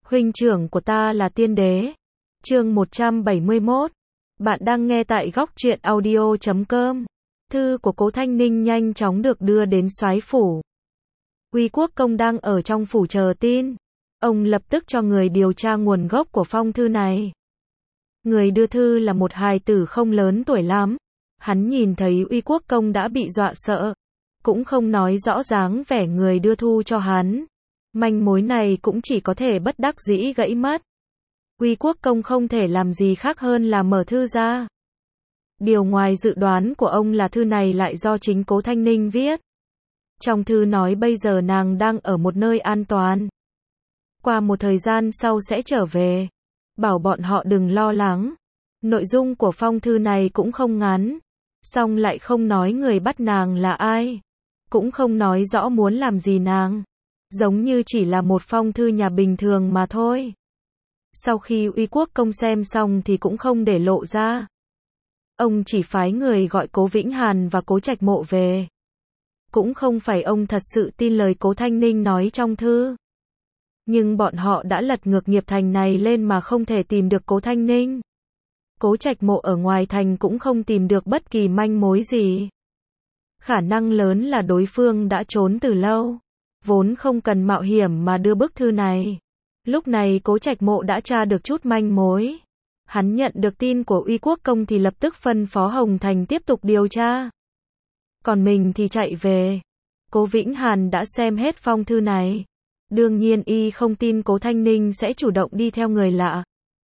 Huynh trưởng của ta là tiên đế. Chương 171. Bạn đang nghe tại góc truyện audio.com. Thư của Cố Thanh Ninh nhanh chóng được đưa đến soái phủ. Uy Quốc công đang ở trong phủ chờ tin. Ông lập tức cho người điều tra nguồn gốc của phong thư này. Người đưa thư là một hài tử không lớn tuổi lắm. Hắn nhìn thấy Uy Quốc công đã bị dọa sợ, cũng không nói rõ dáng vẻ người đưa thư cho hắn. Manh mối này cũng chỉ có thể bất đắc dĩ gãy mất. Uy Quốc công không thể làm gì khác hơn là mở thư ra. Điều ngoài dự đoán của ông là thư này lại do chính Cố Thanh Ninh viết. Trong thư nói bây giờ nàng đang ở một nơi an toàn. Qua một thời gian sau sẽ trở về. Bảo bọn họ đừng lo lắng. Nội dung của phong thư này cũng không ngắn. Song lại không nói người bắt nàng là ai. Cũng không nói rõ muốn làm gì nàng. Giống như chỉ là một phong thư nhà bình thường mà thôi. Sau khi Uy Quốc công xem xong thì cũng không để lộ ra. Ông chỉ phái người gọi Cố Vĩnh Hàn và Cố Trạch Mộ về. Cũng không phải ông thật sự tin lời Cố Thanh Ninh nói trong thư. Nhưng bọn họ đã lật ngược nghiệp thành này lên mà không thể tìm được Cố Thanh Ninh. Cố Trạch Mộ ở ngoài thành cũng không tìm được bất kỳ manh mối gì. Khả năng lớn là đối phương đã trốn từ lâu. Vốn không cần mạo hiểm mà đưa bức thư này. Lúc này Cố Trạch Mộ đã tra được chút manh mối. Hắn nhận được tin của Uy Quốc công thì lập tức phân phó Hồng Thành tiếp tục điều tra. Còn mình thì chạy về. Cố Vĩnh Hàn đã xem hết phong thư này. Đương nhiên y không tin Cố Thanh Ninh sẽ chủ động đi theo người lạ.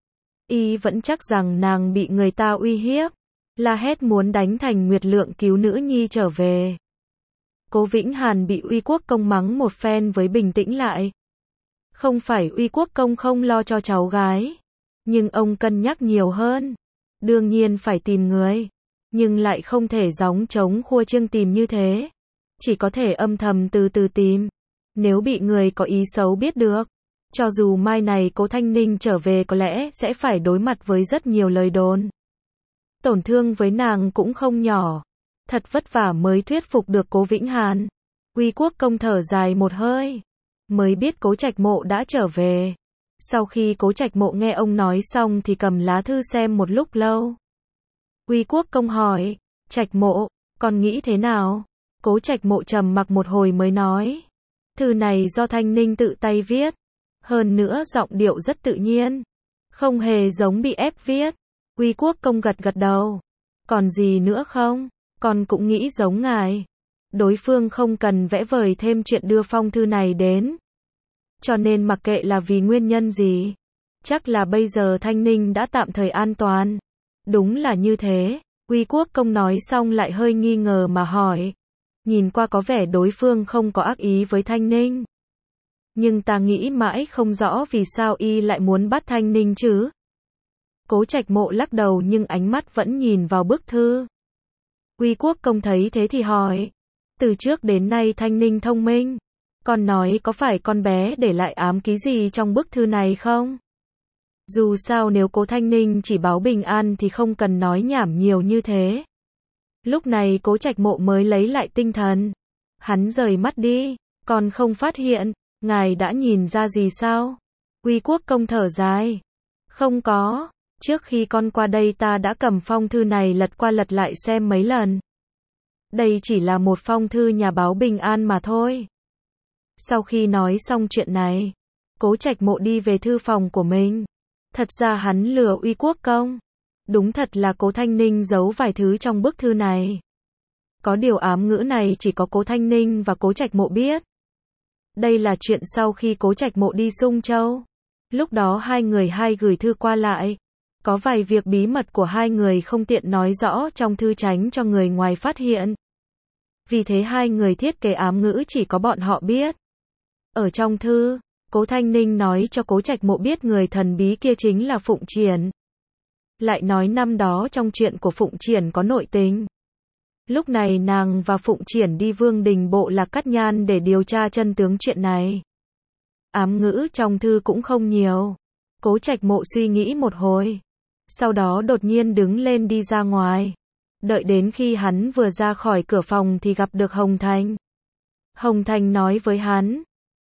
Y vẫn chắc rằng nàng bị người ta uy hiếp. La hét muốn đánh Thành Nguyệt Lượng cứu nữ nhi trở về. Cố Vĩnh Hàn bị Uy Quốc công mắng một phen với bình tĩnh lại. Không phải Uy Quốc công không lo cho cháu gái. Nhưng ông cân nhắc nhiều hơn. Đương nhiên phải tìm người. Nhưng lại không thể gióng trống khua chiêng tìm như thế. Chỉ có thể âm thầm từ từ tìm. Nếu bị người có ý xấu biết được. Cho dù mai này Cố Thanh Ninh trở về có lẽ sẽ phải đối mặt với rất nhiều lời đồn. Tổn thương với nàng cũng không nhỏ. Thật vất vả mới thuyết phục được Cố Vĩnh Hàn. Uy Quốc công thở dài một hơi. Mới biết Cố Trạch Mộ đã trở về. Sau khi Cố Trạch Mộ nghe ông nói xong thì cầm lá thư xem một lúc lâu. Uy Quốc công hỏi, Trạch Mộ, con nghĩ thế nào? Cố Trạch Mộ trầm mặc một hồi mới nói. Thư này do Thanh Ninh tự tay viết. Hơn nữa giọng điệu rất tự nhiên. Không hề giống bị ép viết. Uy Quốc công gật gật đầu. Còn gì nữa không? Con cũng nghĩ giống ngài. Đối phương không cần vẽ vời thêm chuyện đưa phong thư này đến. Cho nên mặc kệ là vì nguyên nhân gì. Chắc là bây giờ Thanh Ninh đã tạm thời an toàn. Đúng là như thế. Uy Quốc công nói xong lại hơi nghi ngờ mà hỏi. Nhìn qua có vẻ đối phương không có ác ý với Thanh Ninh. Nhưng ta nghĩ mãi không rõ vì sao y lại muốn bắt Thanh Ninh chứ. Cố Trạch Mộ lắc đầu nhưng ánh mắt vẫn nhìn vào bức thư. Uy Quốc công thấy thế thì hỏi. Từ trước đến nay Thanh Ninh thông minh. Con nói có phải con bé để lại ám ký gì trong bức thư này không? Dù sao nếu Cố Thanh Ninh chỉ báo bình an thì không cần nói nhảm nhiều như thế. Lúc này Cố Trạch Mộ mới lấy lại tinh thần. Hắn rời mắt đi. Con không phát hiện. Ngài đã nhìn ra gì sao? Uy Quốc công thở dài. Không có. Trước khi con qua đây ta đã cầm phong thư này lật qua lật lại xem mấy lần. Đây chỉ là một phong thư nhà báo bình an mà thôi. Sau khi nói xong chuyện này, Cố Trạch Mộ đi về thư phòng của mình. Thật ra hắn lừa Uy Quốc công. Đúng thật là Cố Thanh Ninh giấu vài thứ trong bức thư này. Có điều ám ngữ này chỉ có Cố Thanh Ninh và Cố Trạch Mộ biết. Đây là chuyện sau khi Cố Trạch Mộ đi Sung Châu. Lúc đó hai người gửi thư qua lại. Có vài việc bí mật của hai người không tiện nói rõ trong thư tránh cho người ngoài phát hiện. Vì thế hai người thiết kế ám ngữ chỉ có bọn họ biết. Ở trong thư, Cố Thanh Ninh nói cho Cố Trạch Mộ biết người thần bí kia chính là Phụng Triển. Lại nói năm đó trong chuyện của Phụng Triển có nội tình. Lúc này nàng và Phụng Triển đi Vương Đình Bộ Lạc Cát Nhan để điều tra chân tướng chuyện này. Ám ngữ trong thư cũng không nhiều. Cố Trạch Mộ suy nghĩ một hồi. Sau đó đột nhiên đứng lên đi ra ngoài. Đợi đến khi hắn vừa ra khỏi cửa phòng thì gặp được Hồng Thành. Hồng Thành nói với hắn.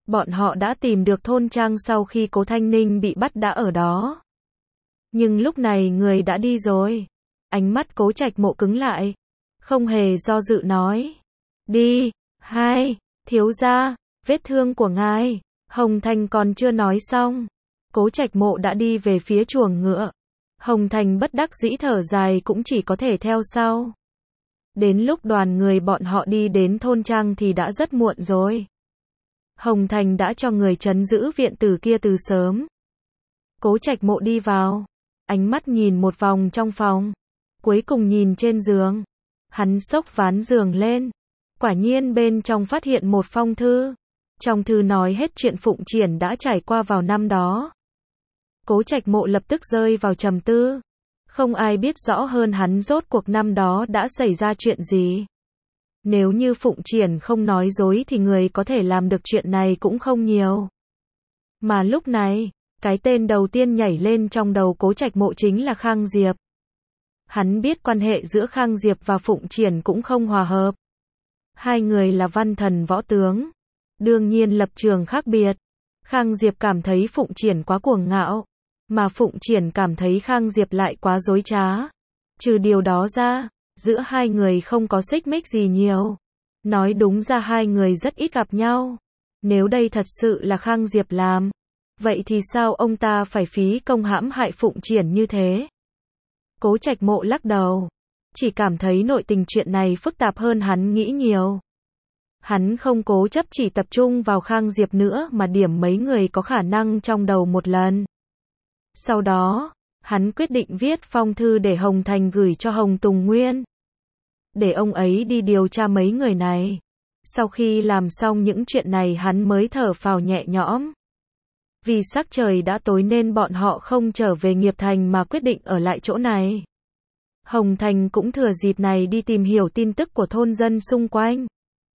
Bọn họ đã tìm được thôn trang sau khi Cố Thanh Ninh bị bắt đã ở đó. Nhưng lúc này người đã đi rồi. Ánh mắt Cố Trạch Mộ cứng lại. Không hề do dự nói. Đi, hai, thiếu gia, vết thương của ngài. Hồng Thành còn chưa nói xong. Cố Trạch Mộ đã đi về phía chuồng ngựa. Hồng Thành bất đắc dĩ thở dài cũng chỉ có thể theo sau. Đến lúc đoàn người bọn họ đi đến thôn trang thì đã rất muộn rồi. Hồng Thành đã cho người trấn giữ viện tử kia từ sớm. Cố Trạch Mộ đi vào. Ánh mắt nhìn một vòng trong phòng. Cuối cùng nhìn trên giường. Hắn xốc ván giường lên. Quả nhiên bên trong phát hiện một phong thư. Trong thư nói hết chuyện Phụng Triển đã trải qua vào năm đó. Cố Trạch Mộ lập tức rơi vào trầm tư. Không ai biết rõ hơn hắn rốt cuộc năm đó đã xảy ra chuyện gì. Nếu như Phụng Triển không nói dối thì người có thể làm được chuyện này cũng không nhiều. Mà lúc này, cái tên đầu tiên nhảy lên trong đầu Cố Trạch Mộ chính là Khang Diệp. Hắn biết quan hệ giữa Khang Diệp và Phụng Triển cũng không hòa hợp. Hai người là văn thần võ tướng. Đương nhiên lập trường khác biệt. Khang Diệp cảm thấy Phụng Triển quá cuồng ngạo. Mà Phụng Triển cảm thấy Khang Diệp lại quá dối trá. Trừ điều đó ra, giữa hai người không có xích mích gì nhiều. Nói đúng ra hai người rất ít gặp nhau. Nếu đây thật sự là Khang Diệp làm, vậy thì sao ông ta phải phí công hãm hại Phụng Triển như thế? Cố Trạch Mộ lắc đầu. Chỉ cảm thấy nội tình chuyện này phức tạp hơn hắn nghĩ nhiều. Hắn không cố chấp chỉ tập trung vào Khang Diệp nữa mà điểm mấy người có khả năng trong đầu một lần. Sau đó, hắn quyết định viết phong thư để Hồng Thành gửi cho Hồng Tùng Nguyên. Để ông ấy đi điều tra mấy người này. Sau khi làm xong những chuyện này hắn mới thở phào nhẹ nhõm. Vì sắc trời đã tối nên bọn họ không trở về Nghiệp Thành mà quyết định ở lại chỗ này. Hồng Thành cũng thừa dịp này đi tìm hiểu tin tức của thôn dân xung quanh.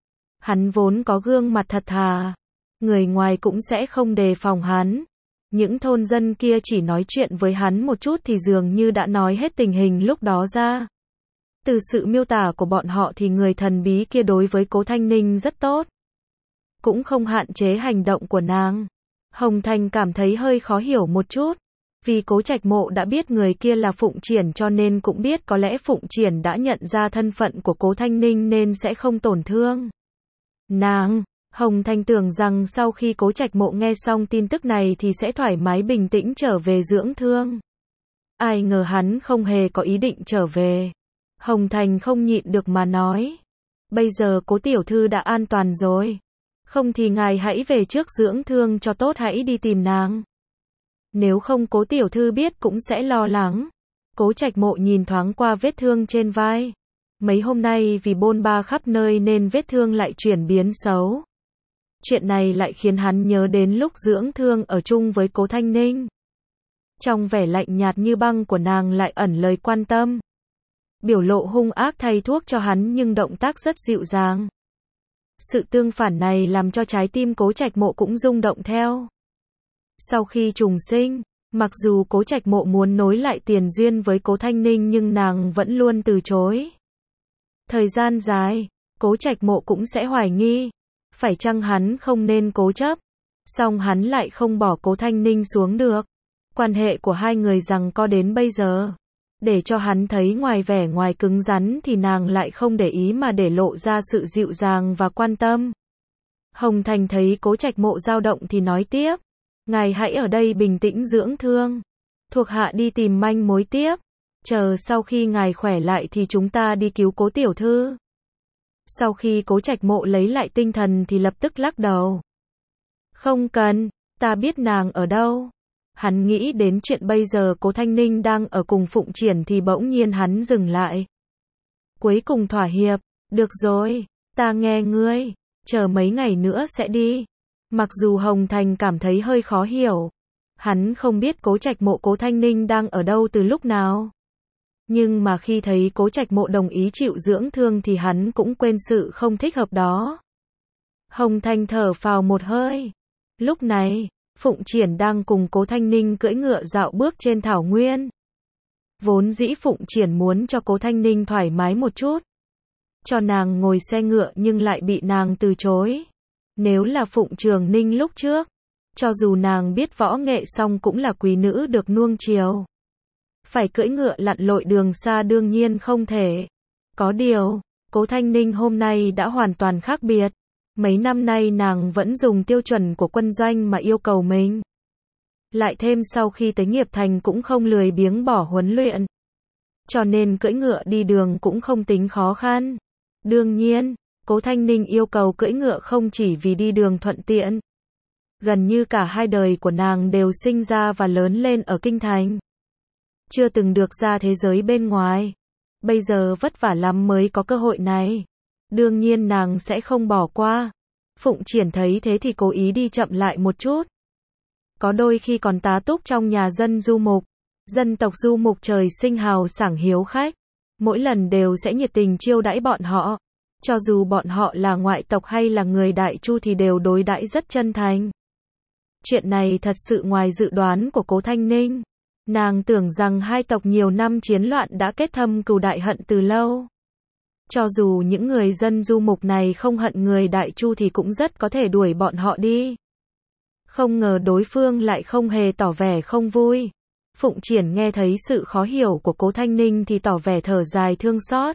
Hắn vốn có gương mặt thật thà. Người ngoài cũng sẽ không đề phòng hắn. Những thôn dân kia chỉ nói chuyện với hắn một chút thì dường như đã nói hết tình hình lúc đó ra. Từ sự miêu tả của bọn họ thì người thần bí kia đối với Cố Thanh Ninh rất tốt. Cũng không hạn chế hành động của nàng. Hồng Thành cảm thấy hơi khó hiểu một chút. Vì Cố Trạch Mộ đã biết người kia là Phụng Triển cho nên cũng biết có lẽ Phụng Triển đã nhận ra thân phận của Cố Thanh Ninh nên sẽ không tổn thương nàng. Hồng Thành tưởng rằng sau khi Cố Trạch Mộ nghe xong tin tức này thì sẽ thoải mái bình tĩnh trở về dưỡng thương. Ai ngờ hắn không hề có ý định trở về. Hồng Thành không nhịn được mà nói. Bây giờ Cố tiểu thư đã an toàn rồi. Không thì ngài hãy về trước dưỡng thương cho tốt, hãy đi tìm nàng. Nếu không Cố tiểu thư biết cũng sẽ lo lắng. Cố Trạch Mộ nhìn thoáng qua vết thương trên vai. Mấy hôm nay vì bôn ba khắp nơi nên vết thương lại chuyển biến xấu. Chuyện này lại khiến hắn nhớ đến lúc dưỡng thương ở chung với Cố Thanh Ninh. Trong vẻ lạnh nhạt như băng của nàng lại ẩn lời quan tâm. Biểu lộ hung ác thay thuốc cho hắn nhưng động tác rất dịu dàng. Sự tương phản này làm cho trái tim Cố Trạch Mộ cũng rung động theo. Sau khi trùng sinh, mặc dù Cố Trạch Mộ muốn nối lại tiền duyên với Cố Thanh Ninh nhưng nàng vẫn luôn từ chối. Thời gian dài, Cố Trạch Mộ cũng sẽ hoài nghi. Phải chăng hắn không nên cố chấp? Song hắn lại không bỏ Cố Thanh Ninh xuống được. Quan hệ của hai người giằng co đến bây giờ. Để cho hắn thấy ngoài vẻ ngoài cứng rắn thì nàng lại không để ý mà để lộ ra sự dịu dàng và quan tâm. Hồng Thành thấy Cố Trạch Mộ dao động thì nói tiếp. Ngài hãy ở đây bình tĩnh dưỡng thương. Thuộc hạ đi tìm manh mối tiếp. Chờ sau khi ngài khỏe lại thì chúng ta đi cứu Cố tiểu thư. Sau khi Cố Trạch Mộ lấy lại tinh thần thì lập tức lắc đầu. Không cần, ta biết nàng ở đâu. Hắn nghĩ đến chuyện bây giờ Cố Thanh Ninh đang ở cùng Phụng Triển thì bỗng nhiên hắn dừng lại. Cuối cùng thỏa hiệp, được rồi, ta nghe ngươi, chờ mấy ngày nữa sẽ đi. Mặc dù Hồng Thành cảm thấy hơi khó hiểu. Hắn không biết Cố Trạch Mộ Cố Thanh Ninh đang ở đâu từ lúc nào. Nhưng mà khi thấy Cố Trạch Mộ đồng ý chịu dưỡng thương thì hắn cũng quên sự không thích hợp đó. Hồng Thành thở phào một hơi. Lúc này, Phụng Triển đang cùng Cố Thanh Ninh cưỡi ngựa dạo bước trên thảo nguyên. Vốn dĩ Phụng Triển muốn cho Cố Thanh Ninh thoải mái một chút. Cho nàng ngồi xe ngựa nhưng lại bị nàng từ chối. Nếu là Phụng Trường Ninh lúc trước, cho dù nàng biết võ nghệ song cũng là quý nữ được nuông chiều. Phải cưỡi ngựa lặn lội đường xa đương nhiên không thể. Có điều, Cố Thanh Ninh hôm nay đã hoàn toàn khác biệt. Mấy năm nay nàng vẫn dùng tiêu chuẩn của quân doanh mà yêu cầu mình. Lại thêm sau khi tới nghiệp thành cũng không lười biếng bỏ huấn luyện. Cho nên cưỡi ngựa đi đường cũng không tính khó khăn. Đương nhiên, Cố Thanh Ninh yêu cầu cưỡi ngựa không chỉ vì đi đường thuận tiện. Gần như cả hai đời của nàng đều sinh ra và lớn lên ở kinh thành. Chưa từng được ra thế giới bên ngoài. Bây giờ vất vả lắm mới có cơ hội này. Đương nhiên nàng sẽ không bỏ qua. Phụng Triển thấy thế thì cố ý đi chậm lại một chút. Có đôi khi còn tá túc trong nhà dân du mục. Dân tộc du mục trời sinh hào sảng hiếu khách. Mỗi lần đều sẽ nhiệt tình chiêu đãi bọn họ. Cho dù bọn họ là ngoại tộc hay là người Đại Chu thì đều đối đãi rất chân thành. Chuyện này thật sự ngoài dự đoán của Cố Thanh Ninh. Nàng tưởng rằng hai tộc nhiều năm chiến loạn đã kết thâm cừu đại hận từ lâu. Cho dù những người dân du mục này không hận người Đại Chu thì cũng rất có thể đuổi bọn họ đi. Không ngờ đối phương lại không hề tỏ vẻ không vui. Phụng Triển nghe thấy sự khó hiểu của Cố Thanh Ninh thì tỏ vẻ thở dài thương xót.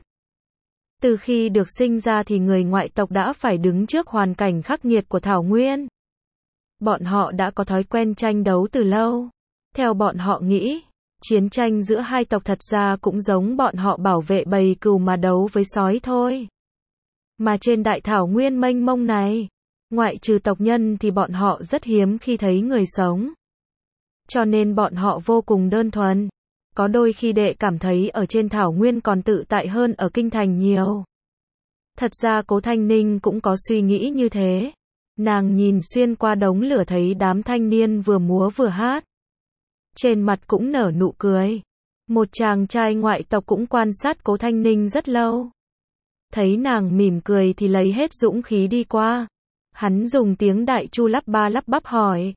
Từ khi được sinh ra thì người ngoại tộc đã phải đứng trước hoàn cảnh khắc nghiệt của Thảo Nguyên. Bọn họ đã có thói quen tranh đấu từ lâu. Theo bọn họ nghĩ, chiến tranh giữa hai tộc thật ra cũng giống bọn họ bảo vệ bầy cừu mà đấu với sói thôi. Mà trên đại thảo nguyên mênh mông này, ngoại trừ tộc nhân thì bọn họ rất hiếm khi thấy người sống. Cho nên bọn họ vô cùng đơn thuần. Có đôi khi đệ cảm thấy ở trên thảo nguyên còn tự tại hơn ở kinh thành nhiều. Thật ra Cố Thanh Ninh cũng có suy nghĩ như thế. Nàng nhìn xuyên qua đống lửa thấy đám thanh niên vừa múa vừa hát. Trên mặt cũng nở nụ cười. Một chàng trai ngoại tộc cũng quan sát Cố Thanh Ninh rất lâu. Thấy nàng mỉm cười thì lấy hết dũng khí đi qua. Hắn dùng tiếng Đại Chu lắp ba lắp bắp hỏi.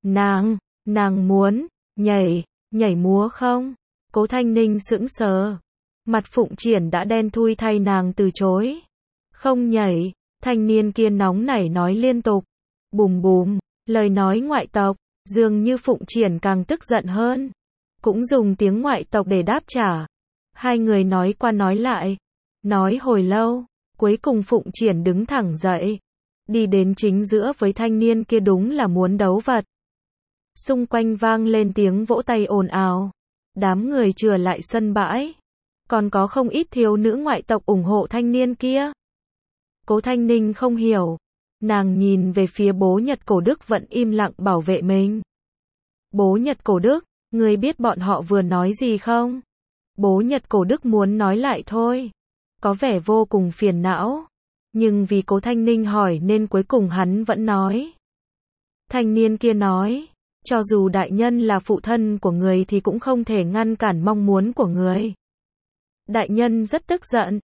Nàng muốn, nhảy múa không? Cố Thanh Ninh sững sờ. Mặt Phụng Triển đã đen thui thay nàng từ chối. Không nhảy, thanh niên kia nóng nảy nói liên tục. Bùm bùm, lời nói ngoại tộc, dường như Phụng Triển càng tức giận hơn. Cũng dùng tiếng ngoại tộc để đáp trả. Hai người nói qua nói lại. Nói hồi lâu, cuối cùng Phụng Triển đứng thẳng dậy. Đi đến chính giữa với thanh niên kia đúng là muốn đấu vật. Xung quanh vang lên tiếng vỗ tay ồn ào. Đám người chừa lại sân bãi. Còn có không ít thiếu nữ ngoại tộc ủng hộ thanh niên kia. Cố Thanh Ninh không hiểu. Nàng nhìn về phía bố Nhật Cổ Đức vẫn im lặng bảo vệ mình. Bố Nhật Cổ Đức, ngươi biết bọn họ vừa nói gì không? Bố Nhật Cổ Đức muốn nói lại thôi. Có vẻ vô cùng phiền não. Nhưng vì Cố Thanh Ninh hỏi nên cuối cùng hắn vẫn nói. Thanh niên kia nói. Cho dù đại nhân là phụ thân của người thì cũng không thể ngăn cản mong muốn của người. Đại nhân rất tức giận.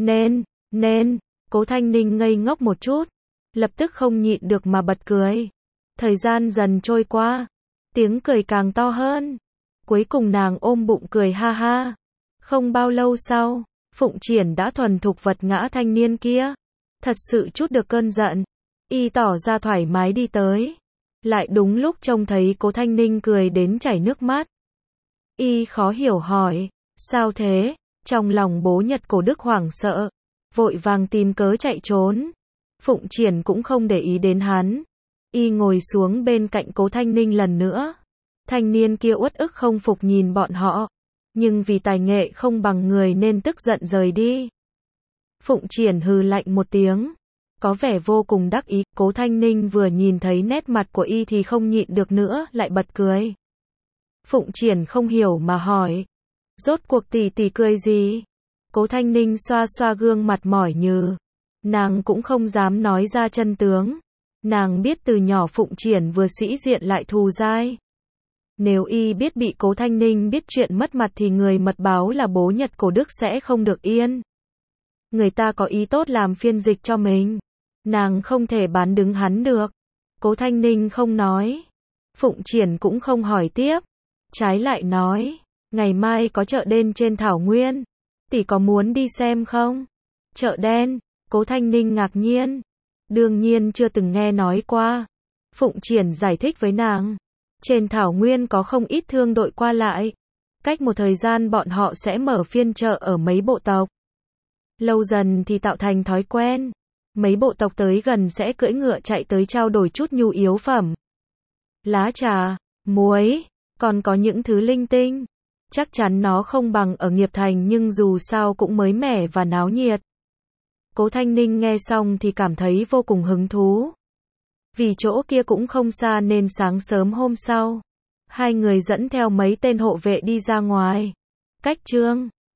Nên, Cố Thanh Ninh ngây ngốc một chút. Lập tức không nhịn được mà bật cười. Thời gian dần trôi qua. Tiếng cười càng to hơn. Cuối cùng nàng ôm bụng cười ha ha. Không bao lâu sau, Phụng Triển đã thuần thục vật ngã thanh niên kia. Thật sự chút được cơn giận. Y tỏ ra thoải mái đi tới. Lại đúng lúc trông thấy Cố Thanh Ninh cười đến chảy nước mắt. Y khó hiểu hỏi. Sao thế? Trong lòng bố Nhật Cổ Đức hoảng sợ. Vội vàng tìm cớ chạy trốn. Phụng Triển cũng không để ý đến hắn. Y ngồi xuống bên cạnh Cố Thanh Ninh lần nữa. Thanh niên kia uất ức không phục nhìn bọn họ. Nhưng vì tài nghệ không bằng người nên tức giận rời đi. Phụng Triển hừ lạnh một tiếng. Có vẻ vô cùng đắc ý. Cố Thanh Ninh vừa nhìn thấy nét mặt của y thì không nhịn được nữa, lại bật cười. Phụng Triển không hiểu mà hỏi. Rốt cuộc tỷ tỷ cười gì? Cố Thanh Ninh xoa xoa gương mặt mỏi nhừ. Nàng cũng không dám nói ra chân tướng. Nàng biết từ nhỏ Phụng Triển vừa sĩ diện lại thù dai. Nếu y biết bị Cố Thanh Ninh biết chuyện mất mặt thì người mật báo là bố Nhật Cổ Đức sẽ không được yên. Người ta có ý tốt làm phiên dịch cho mình. Nàng không thể bán đứng hắn được. Cố Thanh Ninh không nói. Phụng Triển cũng không hỏi tiếp. Trái lại nói. Ngày mai có chợ đen trên thảo nguyên. Tỷ có muốn đi xem không? Chợ đen. Cố Thanh Ninh ngạc nhiên. Đương nhiên chưa từng nghe nói qua. Phụng Triển giải thích với nàng. Trên thảo nguyên có không ít thương đội qua lại. Cách một thời gian bọn họ sẽ mở phiên chợ ở mấy bộ tộc. Lâu dần thì tạo thành thói quen. Mấy bộ tộc tới gần sẽ cưỡi ngựa chạy tới trao đổi chút nhu yếu phẩm. Lá trà, muối, còn có những thứ linh tinh. Chắc chắn nó không bằng ở Nghiệp Thành nhưng dù sao cũng mới mẻ và náo nhiệt. Cố Thanh Ninh nghe xong thì cảm thấy vô cùng hứng thú. Vì chỗ kia cũng không xa nên sáng sớm hôm sau, hai người dẫn theo mấy tên hộ vệ đi ra ngoài. Cách Trương